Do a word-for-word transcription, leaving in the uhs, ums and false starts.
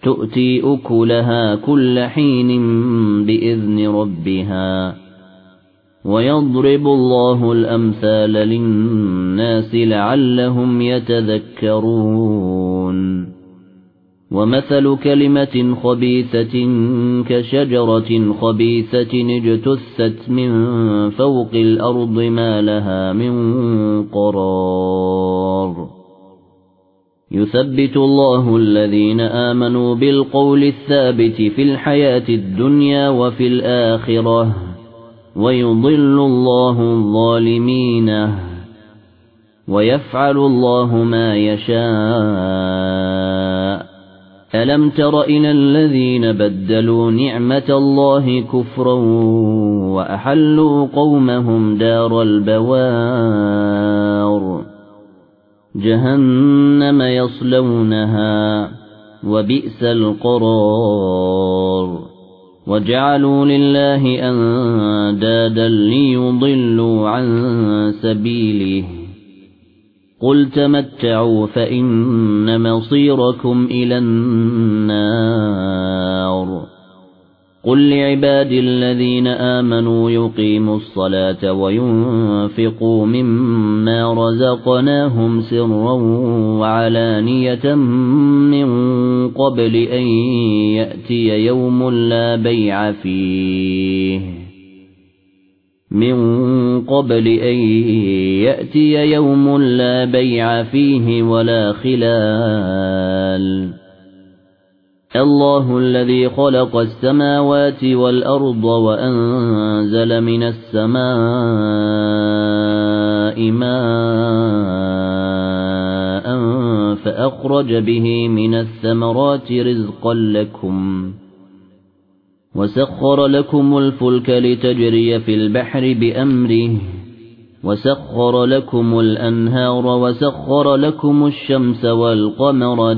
تؤتي أكلها كل حين بإذن ربها ويضرب الله الأمثال للناس لعلهم يتذكرون ومثل كلمة خبيثة كشجرة خبيثة اجتثت من فوق الأرض ما لها من قرار يثبت الله الذين آمنوا بالقول الثابت في الحياة الدنيا وفي الآخرة ويضل الله الظالمين ويفعل الله ما يشاء ألم تر إلى الذين بدلوا نعمة الله كفرا وأحلوا قومهم دار البوار جهنم يصلونها وبئس القرار وجعلوا لله أندادا ليضلوا عن سبيله قل تمتعوا فإن مصيركم إلى النار قل لعبادي الذين آمنوا يقيموا الصلاة وينفقوا مما رزقناهم سرا وعلانية من قبل أن يأتي يوم لا بيع فيه من قبل أن يأتي يوم لا بيع فيه ولا خلال الله الذي خلق السماوات والأرض وأنزل من السماء ماء فأخرج به من الثمرات رزقا لكم وسخر لكم الفلك لتجري في البحر بأمره وسخر لكم الأنهار وسخر لكم الشمس والقمر